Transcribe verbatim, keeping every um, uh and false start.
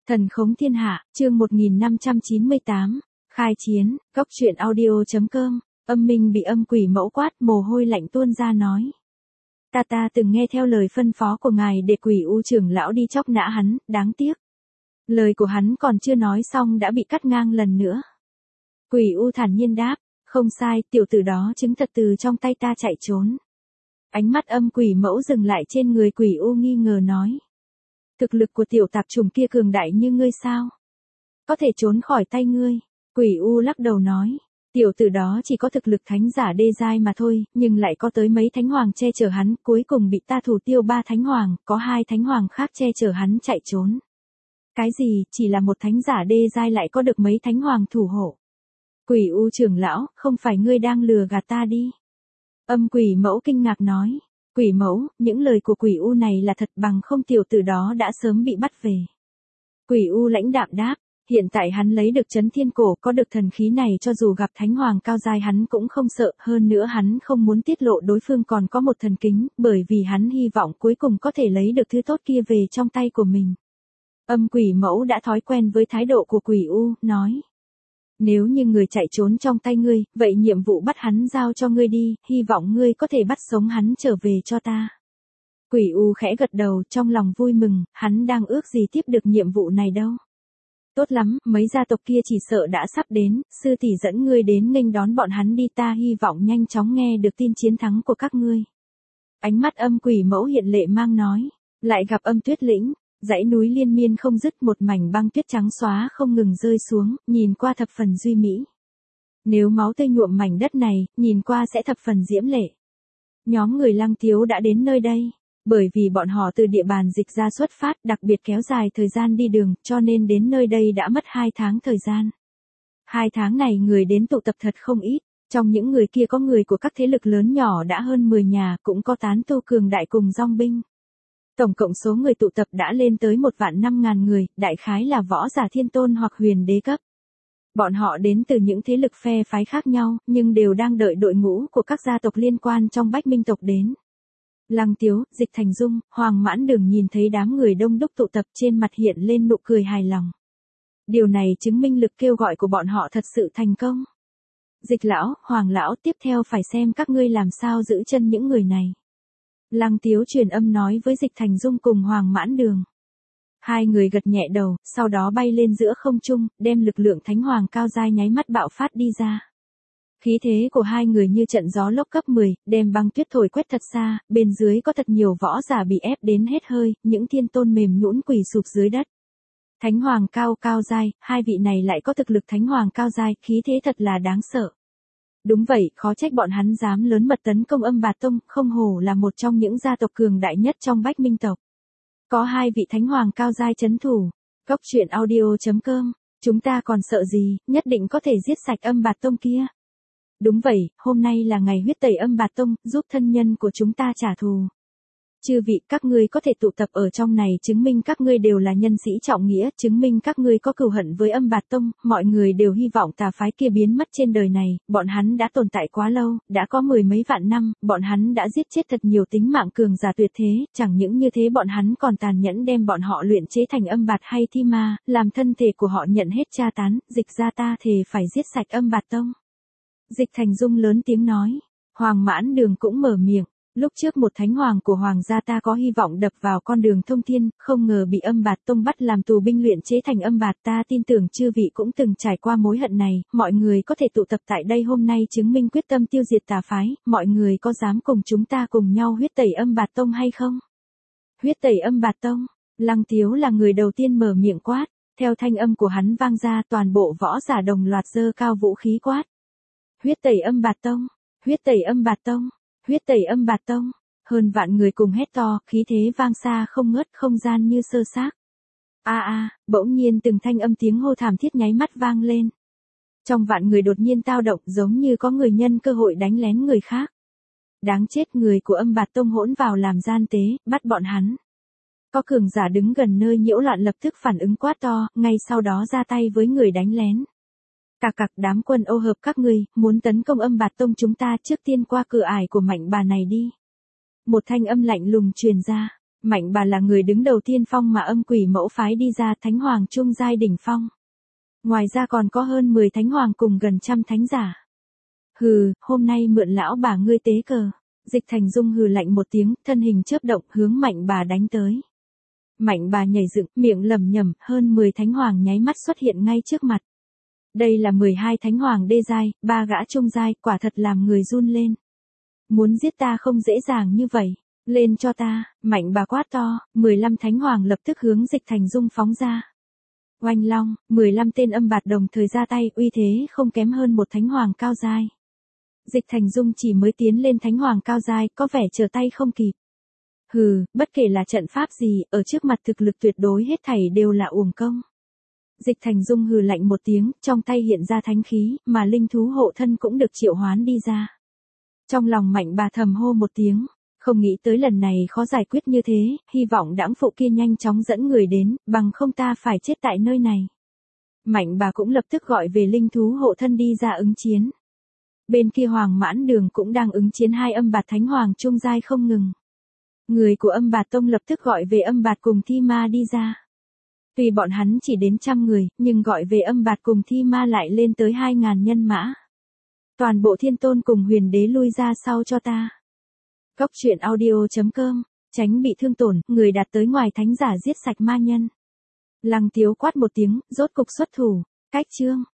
Thần khống thiên hạ, chương một nghìn năm trăm chín mươi tám, khai chiến, góc truyện audio.com, âm minh bị âm quỷ mẫu quát, mồ hôi lạnh tuôn ra nói. Ta ta từng nghe theo lời phân phó của ngài để quỷ u trưởng lão đi chóc nã hắn, đáng tiếc. Lời của hắn còn chưa nói xong đã bị cắt ngang lần nữa. Quỷ u thản nhiên đáp, không sai, tiểu tử đó chứng thật từ trong tay ta chạy trốn. Ánh mắt âm quỷ mẫu dừng lại trên người quỷ u nghi ngờ nói. Thực lực của tiểu tạp trùng kia cường đại như ngươi sao? Có thể trốn khỏi tay ngươi. Quỷ u lắc đầu nói. Tiểu tử đó chỉ có thực lực thánh giả đê giai mà thôi, nhưng lại có tới mấy thánh hoàng che chở hắn, cuối cùng bị ta thủ tiêu ba thánh hoàng, có hai thánh hoàng khác che chở hắn chạy trốn. Cái gì, chỉ là một thánh giả đê giai lại có được mấy thánh hoàng thủ hộ? Quỷ u trưởng lão, không phải ngươi đang lừa gạt ta đi? Âm quỷ mẫu kinh ngạc nói. Quỷ mẫu, những lời của quỷ u này là thật, bằng không tiểu tử đó đã sớm bị bắt về. Quỷ u lãnh đạm đáp, hiện tại hắn lấy được chấn thiên cổ, có được thần khí này, cho dù gặp thánh hoàng cao giai hắn cũng không sợ, hơn nữa hắn không muốn tiết lộ đối phương còn có một thần kính, bởi vì hắn hy vọng cuối cùng có thể lấy được thứ tốt kia về trong tay của mình. Âm quỷ mẫu đã thói quen với thái độ của quỷ u, nói. Nếu như người chạy trốn trong tay ngươi, vậy nhiệm vụ bắt hắn giao cho ngươi đi, hy vọng ngươi có thể bắt sống hắn trở về cho ta. Quỷ u khẽ gật đầu, trong lòng vui mừng, hắn đang ước gì tiếp được nhiệm vụ này đâu. Tốt lắm, mấy gia tộc kia chỉ sợ đã sắp đến, sư tỷ dẫn ngươi đến nghênh đón bọn hắn đi, ta hy vọng nhanh chóng nghe được tin chiến thắng của các ngươi. Ánh mắt âm quỷ mẫu hiện lệ mang nói, lại gặp âm tuyết lĩnh. Dãy núi liên miên không dứt, một mảnh băng tuyết trắng xóa không ngừng rơi xuống, nhìn qua thập phần duy mỹ. Nếu máu tươi nhuộm mảnh đất này, nhìn qua sẽ thập phần diễm lệ. Nhóm người Lăng Tiếu đã đến nơi đây, bởi vì bọn họ từ địa bàn dịch ra xuất phát, đặc biệt kéo dài thời gian đi đường, cho nên đến nơi đây đã mất hai tháng thời gian. Hai tháng này người đến tụ tập thật không ít, trong những người kia có người của các thế lực lớn nhỏ đã hơn mười nhà, cũng có tán tu cường đại cùng dòng binh. Tổng cộng số người tụ tập đã lên tới một vạn năm ngàn người, đại khái là võ giả thiên tôn hoặc huyền đế cấp. Bọn họ đến từ những thế lực phe phái khác nhau, nhưng đều đang đợi đội ngũ của các gia tộc liên quan trong Bách Minh tộc đến. Lăng Tiếu, Dịch Thành Dung, Hoàng Mãn Đường nhìn thấy đám người đông đúc tụ tập, trên mặt hiện lên nụ cười hài lòng. Điều này chứng minh lực kêu gọi của bọn họ thật sự thành công. Dịch lão, Hoàng lão, tiếp theo phải xem các ngươi làm sao giữ chân những người này. Lăng Tiếu truyền âm nói với Dịch Thành Dung cùng Hoàng Mãn Đường. Hai người gật nhẹ đầu, sau đó bay lên giữa không trung, đem lực lượng thánh hoàng cao giai nháy mắt bạo phát đi ra. Khí thế của hai người như trận gió lốc cấp mười, đem băng tuyết thổi quét thật xa, bên dưới có thật nhiều võ giả bị ép đến hết hơi, những thiên tôn mềm nhũn quỳ sụp dưới đất. Thánh hoàng cao cao giai, hai vị này lại có thực lực thánh hoàng cao giai, khí thế thật là đáng sợ. Đúng vậy, khó trách bọn hắn dám lớn mật tấn công Âm Bạt Tông, không hổ là một trong những gia tộc cường đại nhất trong Bách Minh tộc. Có hai vị thánh hoàng cao giai trấn thủ. Góc truyện audio.com, chúng ta còn sợ gì, nhất định có thể giết sạch Âm Bạt Tông kia. Đúng vậy, hôm nay là ngày huyết tẩy Âm Bạt Tông, giúp thân nhân của chúng ta trả thù. Chư vị, các ngươi có thể tụ tập ở trong này chứng minh các ngươi đều là nhân sĩ trọng nghĩa, chứng minh các ngươi có cừu hận với Âm Bạt Tông, mọi người đều hy vọng tà phái kia biến mất trên đời này, bọn hắn đã tồn tại quá lâu, đã có mười mấy vạn năm, bọn hắn đã giết chết thật nhiều tính mạng cường giả tuyệt thế, chẳng những như thế bọn hắn còn tàn nhẫn đem bọn họ luyện chế thành âm bạt hay thi ma, làm thân thể của họ nhận hết tra tán, dịch ra ta thề phải giết sạch Âm Bạt Tông. Dịch Thành Dung lớn tiếng nói, Hoàng Mãn Đường cũng mở miệng. Lúc trước một thánh hoàng của hoàng gia ta có hy vọng đập vào con đường thông thiên, không ngờ bị Âm Bạt Tông bắt làm tù binh luyện chế thành âm bạt, ta tin tưởng chư vị cũng từng trải qua mối hận này, mọi người có thể tụ tập tại đây hôm nay chứng minh quyết tâm tiêu diệt tà phái, mọi người có dám cùng chúng ta cùng nhau huyết tẩy Âm Bạt Tông hay không? Huyết tẩy Âm Bạt Tông, Lăng Tiếu là người đầu tiên mở miệng quát, theo thanh âm của hắn vang ra toàn bộ võ giả đồng loạt giơ cao vũ khí quát. Huyết tẩy Âm Bạt Tông, huyết tẩy Âm Bạt Tông. Huyết tẩy Âm Bạt Tông, hơn vạn người cùng hét to, khí thế vang xa không ngớt, không gian như sơ xác. A a, bỗng nhiên từng thanh âm tiếng hô thảm thiết nháy mắt vang lên. Trong vạn người đột nhiên tao động, giống như có người nhân cơ hội đánh lén người khác. Đáng chết, người của Âm Bạt Tông hỗn vào làm gian tế, bắt bọn hắn. Có cường giả đứng gần nơi nhiễu loạn lập tức phản ứng quát to, ngay sau đó ra tay với người đánh lén. Cạc cạc, đám quân ô hợp các ngươi, muốn tấn công Âm Bạt Tông chúng ta trước tiên qua cửa ải của mạnh bà này đi. Một thanh âm lạnh lùng truyền ra. Mạnh bà là người đứng đầu tiên phong mà âm quỷ mẫu phái đi ra, thánh hoàng trung giai đỉnh phong. Ngoài ra còn có hơn mười thánh hoàng cùng gần trăm thánh giả. Hừ, hôm nay mượn lão bà ngươi tế cờ. Dịch Thành Dung hừ lạnh một tiếng, thân hình chớp động hướng mạnh bà đánh tới. Mạnh bà nhảy dựng, miệng lẩm nhẩm, hơn mười thánh hoàng nháy mắt xuất hiện ngay trước mặt. Đây là mười hai thánh hoàng đê giai, ba gã trung giai, quả thật làm người run lên. Muốn giết ta không dễ dàng như vậy, lên cho ta, mạnh bà quát to, mười lăm thánh hoàng lập tức hướng Dịch Thành Dung phóng ra. Oanh long, mười lăm tên âm bạt đồng thời ra tay, uy thế không kém hơn một thánh hoàng cao giai. Dịch Thành Dung chỉ mới tiến lên thánh hoàng cao giai, có vẻ trở tay không kịp. Hừ, bất kể là trận pháp gì, ở trước mặt thực lực tuyệt đối hết thảy đều là uổng công. Dịch Thành Dung hừ lạnh một tiếng, trong tay hiện ra thánh khí, mà linh thú hộ thân cũng được triệu hoán đi ra. Trong lòng mạnh bà thầm hô một tiếng, không nghĩ tới lần này khó giải quyết như thế, hy vọng đãng phụ kia nhanh chóng dẫn người đến, bằng không ta phải chết tại nơi này. Mạnh bà cũng lập tức gọi về linh thú hộ thân đi ra ứng chiến. Bên kia Hoàng Mãn Đường cũng đang ứng chiến hai âm bạt thánh hoàng trung giai không ngừng. Người của âm bạt tông lập tức gọi về âm bạt cùng thi ma đi ra. Tuy bọn hắn chỉ đến trăm người, nhưng gọi về âm bạt cùng thi ma lại lên tới hai ngàn nhân mã. Toàn bộ thiên tôn cùng huyền đế lui ra sau cho ta. Góc truyện audio chấm com, tránh bị thương tổn, người đạt tới ngoài thánh giả giết sạch ma nhân. Lăng Tiếu quát một tiếng, rốt cục xuất thủ, cách chương.